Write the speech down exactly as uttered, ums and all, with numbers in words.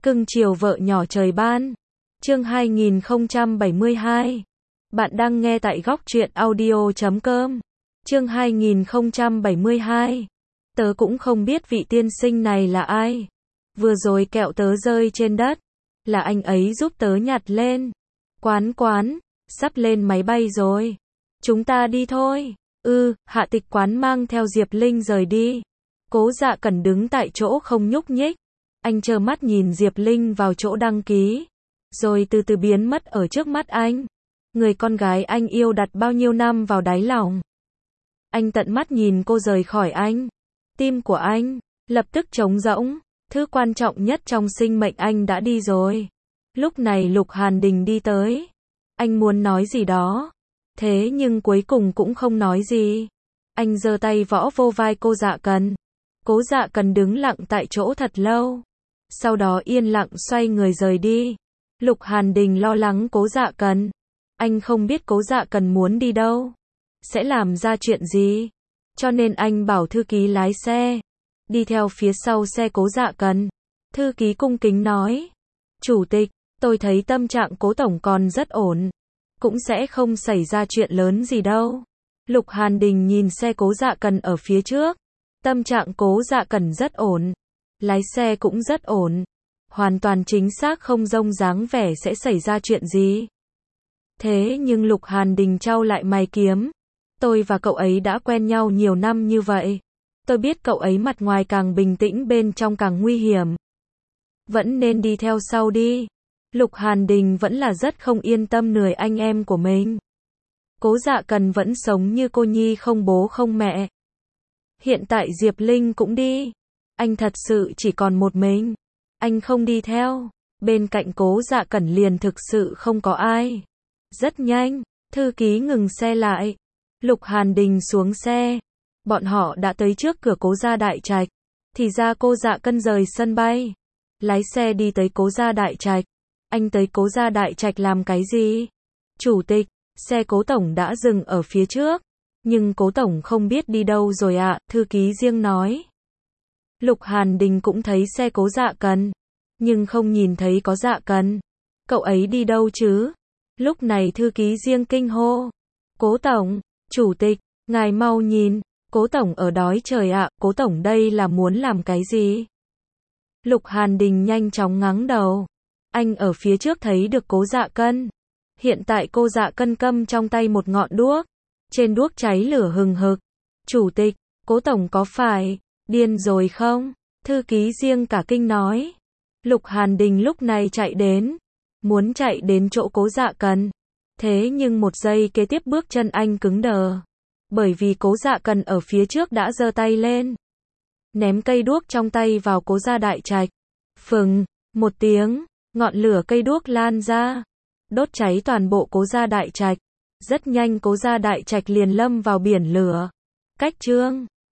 Cưng chiều vợ nhỏ trời ban. Chương hai nghìn không trăm bảy mươi hai. Bạn đang nghe tại góc truyện audio chấm com. Chương hai nghìn không trăm bảy mươi hai. Tớ cũng không biết vị tiên sinh này là ai. Vừa rồi kẹo tớ rơi trên đất, là anh ấy giúp tớ nhặt lên. Quán quán, sắp lên máy bay rồi. Chúng ta đi thôi. Ừ, Hạ Tịch Quán mang theo Diệp Linh rời đi. Cố Dạ Cẩn đứng tại chỗ không nhúc nhích. Anh trơ mắt nhìn Diệp Linh vào chỗ đăng ký, rồi từ từ biến mất ở trước mắt anh. Người con gái anh yêu đặt bao nhiêu năm vào đáy lòng. Anh tận mắt nhìn cô rời khỏi anh. Tim của anh lập tức trống rỗng. Thứ quan trọng nhất trong sinh mệnh anh đã đi rồi. Lúc này Lục Hàn Đình đi tới. Anh muốn nói gì đó, thế nhưng cuối cùng cũng không nói gì. Anh giơ tay võ vô vai cô Dạ Cần. Cố Dạ Cần đứng lặng tại chỗ thật lâu, sau đó yên lặng xoay người rời đi. Lục Hàn Đình lo lắng Cố Dạ Cần. Anh không biết Cố Dạ Cần muốn đi đâu, sẽ làm ra chuyện gì, cho nên anh bảo thư ký lái xe đi theo phía sau xe Cố Dạ Cần. Thư ký cung kính nói: Chủ tịch, tôi thấy tâm trạng Cố tổng còn rất ổn, cũng sẽ không xảy ra chuyện lớn gì đâu. Lục Hàn Đình nhìn xe Cố Dạ Cần ở phía trước. Tâm trạng Cố Dạ Cần rất ổn, lái xe cũng rất ổn, hoàn toàn chính xác không rông dáng vẻ sẽ xảy ra chuyện gì. Thế nhưng Lục Hàn Đình chau lại mày kiếm. Tôi và cậu ấy đã quen nhau nhiều năm như vậy. Tôi biết cậu ấy mặt ngoài càng bình tĩnh bên trong càng nguy hiểm. Vẫn nên đi theo sau đi. Lục Hàn Đình vẫn là rất không yên tâm nười anh em của mình. Cố Dạ Cần vẫn sống như cô nhi không bố không mẹ. Hiện tại Diệp Linh cũng đi. Anh thật sự chỉ còn một mình. Anh không đi theo. Bên cạnh Cố Dạ Cẩn liền thực sự không có ai. Rất nhanh, thư ký ngừng xe lại. Lục Hàn Đình xuống xe. Bọn họ đã tới trước cửa Cố gia Đại Trạch. Thì ra cô Dạ Cân rời sân bay, lái xe đi tới Cố gia Đại Trạch. Anh tới Cố gia Đại Trạch làm cái gì? Chủ tịch, xe Cố tổng đã dừng ở phía trước. Nhưng Cố tổng không biết đi đâu rồi ạ, à, thư ký riêng nói. Lục Hàn Đình cũng thấy xe Cố Dạ Cần, nhưng không nhìn thấy có Dạ Cần. Cậu ấy đi đâu chứ? Lúc này thư ký riêng kinh hô: Cố tổng, chủ tịch, ngài mau nhìn, Cố tổng ở đói trời ạ, à, Cố tổng đây là muốn làm cái gì? Lục Hàn Đình nhanh chóng ngáng đầu. Anh ở phía trước thấy được Cố Dạ Cân. Hiện tại cô Dạ Cân cầm trong tay một ngọn đuốc. Trên đuốc cháy lửa hừng hực. Chủ tịch, Cố tổng có phải điên rồi không? Thư ký riêng cả kinh nói. Lục Hàn Đình lúc này chạy đến, muốn chạy đến chỗ Cố Dạ Cần. Thế nhưng một giây kế tiếp bước chân anh cứng đờ, bởi vì Cố Dạ Cần ở phía trước đã giơ tay lên, ném cây đuốc trong tay vào Cố gia Đại Trạch. Phừng, một tiếng, ngọn lửa cây đuốc lan ra, đốt cháy toàn bộ Cố gia Đại Trạch. Rất nhanh Cố gia Đại Trạch liền lâm vào biển lửa. Cách chương